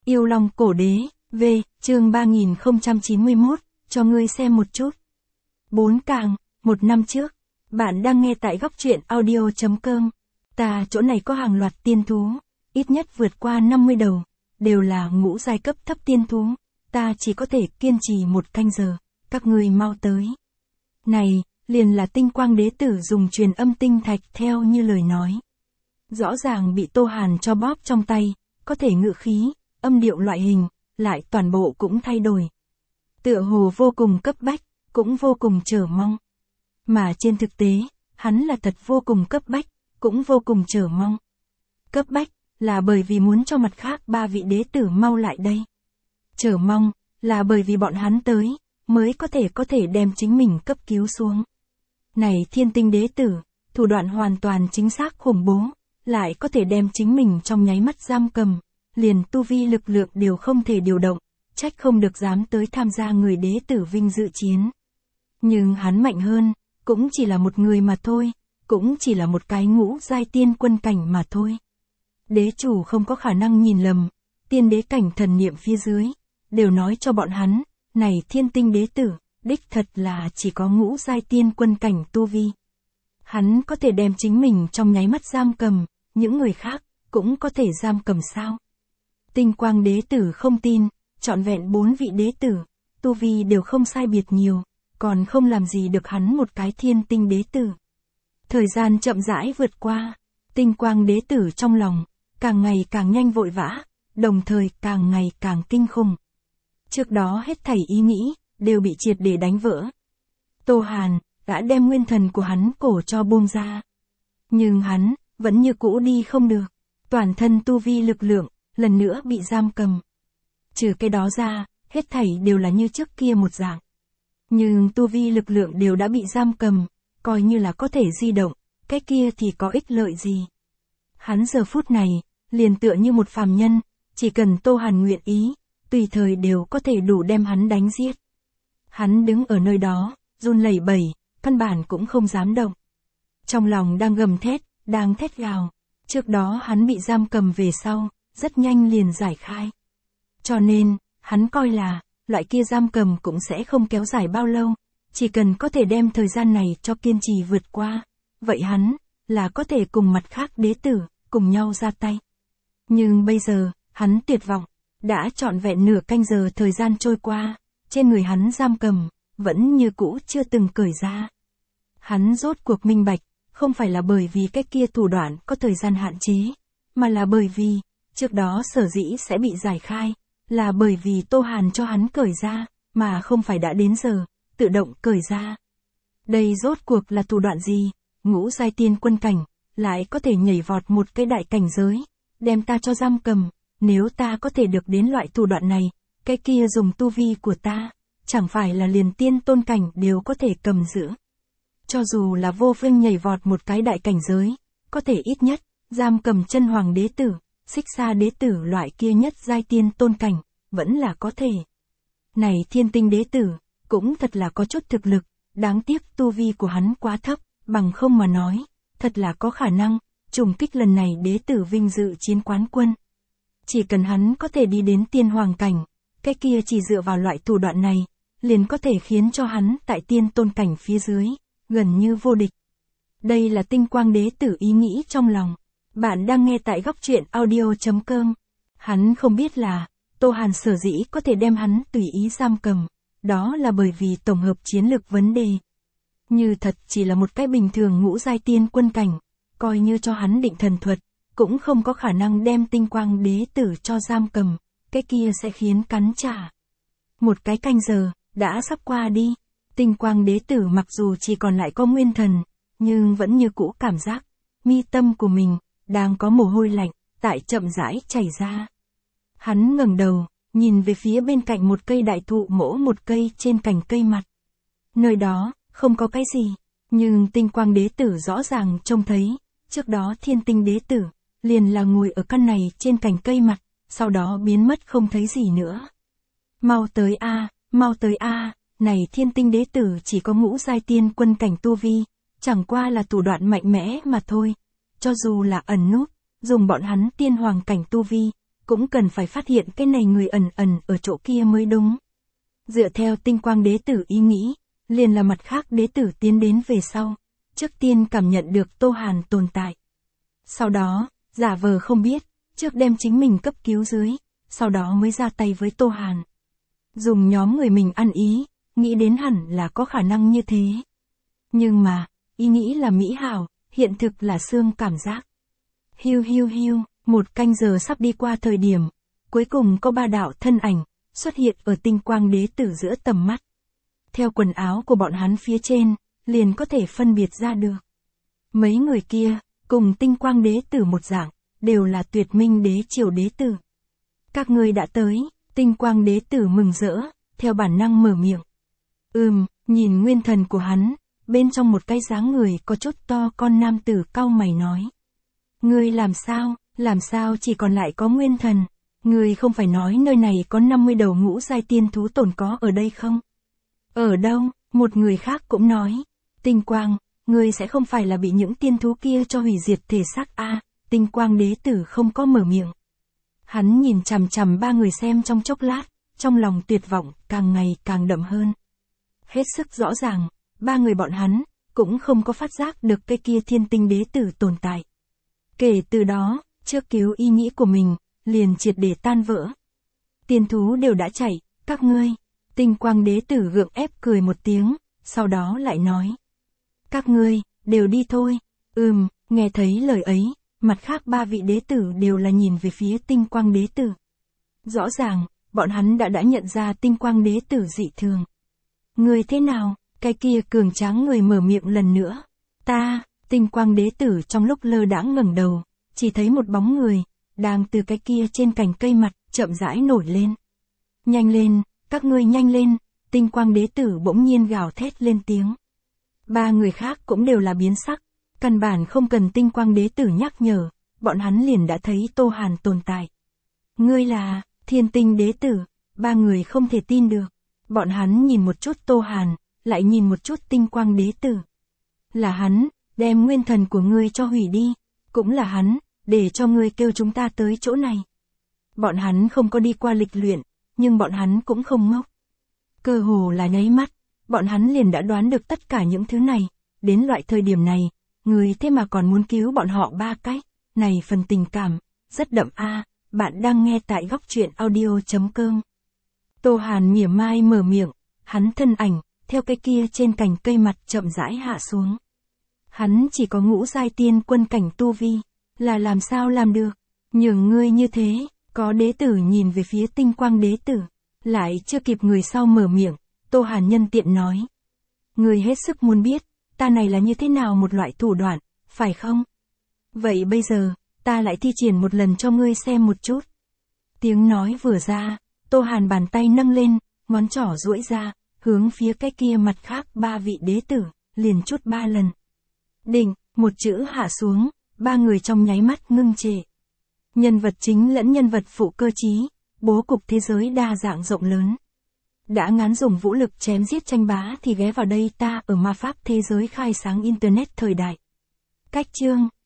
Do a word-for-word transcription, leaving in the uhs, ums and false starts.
Yêu Long Cổ Đế, V, chương ba nghìn không trăm chín mươi mốt, cho ngươi xem một chút. bốn Càng, một năm trước. Bạn đang nghe tại góc truyện audio chấm com. Ta chỗ này có hàng loạt tiên thú, ít nhất vượt qua năm mươi đầu, đều là ngũ giai cấp thấp tiên thú. Ta chỉ có thể kiên trì một canh giờ, các ngươi mau tới. Này, liền là Tinh Quang Đế tử dùng truyền âm tinh thạch theo như lời nói. Rõ ràng bị Tô Hàn cho bóp trong tay, có thể ngự khí, âm điệu loại hình, lại toàn bộ cũng thay đổi. Tựa hồ vô cùng cấp bách, cũng vô cùng chờ mong. Mà trên thực tế, hắn là thật vô cùng cấp bách, cũng vô cùng chờ mong. Cấp bách, là bởi vì muốn cho mặt khác ba vị đế tử mau lại đây. Chờ mong, là bởi vì bọn hắn tới, mới có thể có thể đem chính mình cấp cứu xuống. Này Thiên Tinh đế tử, thủ đoạn hoàn toàn chính xác khủng bố, lại có thể đem chính mình trong nháy mắt giam cầm, liền tu vi lực lượng đều không thể điều động, trách không được dám tới tham gia người đế tử vinh dự chiến. Nhưng hắn mạnh hơn, cũng chỉ là một người mà thôi, cũng chỉ là một cái ngũ giai tiên quân cảnh mà thôi. Đế chủ không có khả năng nhìn lầm, tiên đế cảnh thần niệm phía dưới, đều nói cho bọn hắn, này Thiên Tinh đế tử, đích thật là chỉ có ngũ giai tiên quân cảnh tu vi. Hắn có thể đem chính mình trong nháy mắt giam cầm, những người khác, cũng có thể giam cầm sao? Tinh Quang đế tử không tin, trọn vẹn bốn vị đế tử, tu vi đều không sai biệt nhiều, còn không làm gì được hắn một cái Thiên Tinh đế tử. Thời gian chậm rãi vượt qua, Tinh Quang đế tử trong lòng, càng ngày càng nhanh vội vã, đồng thời càng ngày càng kinh khủng. Trước đó hết thảy ý nghĩ, đều bị triệt để đánh vỡ. Tô Hàn, đã đem nguyên thần của hắn cổ cho buông ra. Nhưng hắn, vẫn như cũ đi không được, toàn thân tu vi lực lượng, lần nữa bị giam cầm. Trừ cái đó ra, hết thảy đều là như trước kia một dạng. Nhưng tu vi lực lượng đều đã bị giam cầm, coi như là có thể di động, cái kia thì có ích lợi gì. Hắn giờ phút này, liền tựa như một phàm nhân, chỉ cần Tô Hàn nguyện ý, tùy thời đều có thể đủ đem hắn đánh giết. Hắn đứng ở nơi đó, run lẩy bẩy, căn bản cũng không dám động. Trong lòng đang gầm thét, đang thét gào. Trước đó hắn bị giam cầm về sau, rất nhanh liền giải khai. Cho nên, hắn coi là, loại kia giam cầm cũng sẽ không kéo dài bao lâu, chỉ cần có thể đem thời gian này cho kiên trì vượt qua. Vậy hắn, là có thể cùng mặt khác đế tử, cùng nhau ra tay. Nhưng bây giờ, hắn tuyệt vọng, đã trọn vẹn nửa canh giờ thời gian trôi qua, trên người hắn giam cầm, vẫn như cũ chưa từng cởi ra. Hắn rốt cuộc minh bạch, không phải là bởi vì cái kia thủ đoạn có thời gian hạn chế, mà là bởi vì, trước đó sở dĩ sẽ bị giải khai, là bởi vì Tô Hàn cho hắn cởi ra, mà không phải đã đến giờ, tự động cởi ra. Đây rốt cuộc là thủ đoạn gì? Ngũ giai tiên quân cảnh, lại có thể nhảy vọt một cái đại cảnh giới, đem ta cho giam cầm, nếu ta có thể được đến loại thủ đoạn này, cái kia dùng tu vi của ta, chẳng phải là liền tiên tôn cảnh đều có thể cầm giữ. Cho dù là vô phương nhảy vọt một cái đại cảnh giới, có thể ít nhất, giam cầm chân hoàng đế tử, xích xa đế tử loại kia nhất giai tiên tôn cảnh, vẫn là có thể. Này Thiên Tinh đế tử, cũng thật là có chút thực lực, đáng tiếc tu vi của hắn quá thấp, bằng không mà nói, thật là có khả năng, trùng kích lần này đế tử vinh dự chiến quán quân. Chỉ cần hắn có thể đi đến tiên hoàng cảnh, cái kia chỉ dựa vào loại thủ đoạn này, liền có thể khiến cho hắn tại tiên tôn cảnh phía dưới, gần như vô địch. Đây là Tinh Quang đế tử ý nghĩ trong lòng. Bạn đang nghe tại góc truyện audio chấm com. Hắn không biết là, Tô Hàn sở dĩ có thể đem hắn tùy ý giam cầm, đó là bởi vì tổng hợp chiến lược vấn đề. Như thật chỉ là một cái bình thường ngũ giai tiên quân cảnh, coi như cho hắn định thần thuật, cũng không có khả năng đem Tinh Quang đế tử cho giam cầm, cái kia sẽ khiến cắn trả. Một cái canh giờ, đã sắp qua đi, Tinh Quang đế tử mặc dù chỉ còn lại có nguyên thần, nhưng vẫn như cũ cảm giác, mi tâm của mình, đang có mồ hôi lạnh, tại chậm rãi chảy ra. Hắn ngẩng đầu, nhìn về phía bên cạnh một cây đại thụ mỗ một cây trên cành cây mặt. Nơi đó, không có cái gì, nhưng Tinh Quang đế tử rõ ràng trông thấy, trước đó Thiên Tinh đế tử, liền là ngồi ở căn này trên cành cây mặt, sau đó biến mất không thấy gì nữa. Mau tới a, mau tới a, này Thiên Tinh đế tử chỉ có ngũ giai tiên quân cảnh tu vi, chẳng qua là thủ đoạn mạnh mẽ mà thôi. Cho dù là ẩn núp, dùng bọn hắn tiên hoàng cảnh tu vi, cũng cần phải phát hiện cái này người ẩn ẩn ở chỗ kia mới đúng. Dựa theo tinh quang đế tử ý nghĩ, liền là mặt khác đế tử tiến đến về sau, trước tiên cảm nhận được Tô Hàn tồn tại. Sau đó, giả vờ không biết, trước đem chính mình cấp cứu dưới, sau đó mới ra tay với Tô Hàn. Dùng nhóm người mình ăn ý, nghĩ đến hẳn là có khả năng như thế. Nhưng mà, ý nghĩ là mỹ hảo, hiện thực là xương cảm giác. Hiu hiu hiu, một canh giờ sắp đi qua thời điểm, cuối cùng có ba đạo thân ảnh, xuất hiện ở tinh quang đế tử giữa tầm mắt. Theo quần áo của bọn hắn phía trên, liền có thể phân biệt ra được. Mấy người kia, cùng tinh quang đế tử một dạng, đều là tuyệt minh đế triều đế tử. Các ngươi đã tới, tinh quang đế tử mừng rỡ, theo bản năng mở miệng. Ừm, nhìn nguyên thần của hắn, bên trong một cái dáng người có chút to con nam tử cau mày nói. Ngươi làm sao, làm sao chỉ còn lại có nguyên thần, ngươi không phải nói nơi này có năm mươi đầu ngũ giai tiên thú tồn có ở đây không? Ở đâu, một người khác cũng nói. Tinh quang, ngươi sẽ không phải là bị những tiên thú kia cho hủy diệt thể xác a? À, tinh quang đế tử không có mở miệng. Hắn nhìn chằm chằm ba người xem trong chốc lát, trong lòng tuyệt vọng càng ngày càng đậm hơn. Hết sức rõ ràng, ba người bọn hắn cũng không có phát giác được cái kia thiên tinh đế tử tồn tại. Kể từ đó, trước cứu ý nghĩ của mình, liền triệt để tan vỡ. Tiên thú đều đã chạy, các ngươi. Tinh quang đế tử gượng ép cười một tiếng, sau đó lại nói. Các ngươi, đều đi thôi. Ừm, nghe thấy lời ấy, mặt khác ba vị đế tử đều là nhìn về phía tinh quang đế tử. Rõ ràng, bọn hắn đã đã nhận ra tinh quang đế tử dị thường. Người thế nào? Cái kia cường tráng người mở miệng lần nữa. Ta, tinh quang đế tử trong lúc lơ đãng ngẩng đầu, chỉ thấy một bóng người, đang từ cái kia trên cành cây mặt, chậm rãi nổi lên. Nhanh lên, các ngươi nhanh lên, tinh quang đế tử bỗng nhiên gào thét lên tiếng. Ba người khác cũng đều là biến sắc, căn bản không cần tinh quang đế tử nhắc nhở, bọn hắn liền đã thấy Tô Hàn tồn tại. Ngươi là, thiên tinh đế tử, ba người không thể tin được, bọn hắn nhìn một chút Tô Hàn, lại nhìn một chút tinh quang đế tử. Là hắn, đem nguyên thần của ngươi cho hủy đi, cũng là hắn, để cho ngươi kêu chúng ta tới chỗ này. Bọn hắn không có đi qua lịch luyện, nhưng bọn hắn cũng không ngốc. Cơ hồ là nháy mắt, bọn hắn liền đã đoán được tất cả những thứ này, đến loại thời điểm này, người thế mà còn muốn cứu bọn họ ba cách, này phần tình cảm, rất đậm a. À, bạn đang nghe tại góc truyện audio chấm com. Tô Hàn mỉa mai mở miệng, hắn thân ảnh, theo cái kia trên cành cây mặt chậm rãi hạ xuống. Hắn chỉ có ngũ giai tiên quân cảnh tu vi, là làm sao làm được, nhường ngươi như thế, có đế tử nhìn về phía tinh quang đế tử, lại chưa kịp người sau mở miệng, Tô Hàn nhân tiện nói. Ngươi hết sức muốn biết, ta này là như thế nào một loại thủ đoạn, phải không? Vậy bây giờ, ta lại thi triển một lần cho ngươi xem một chút. Tiếng nói vừa ra, Tô Hàn bàn tay nâng lên, ngón trỏ duỗi ra, hướng phía cái kia mặt khác ba vị đế tử, liền chút ba lần. Đỉnh, một chữ hạ xuống, ba người trong nháy mắt ngưng trệ. Nhân vật chính lẫn nhân vật phụ cơ trí, bố cục thế giới đa dạng rộng lớn. Đã ngán dùng vũ lực chém giết tranh bá thì ghé vào đây ta ở ma pháp thế giới khai sáng internet thời đại. Cách chương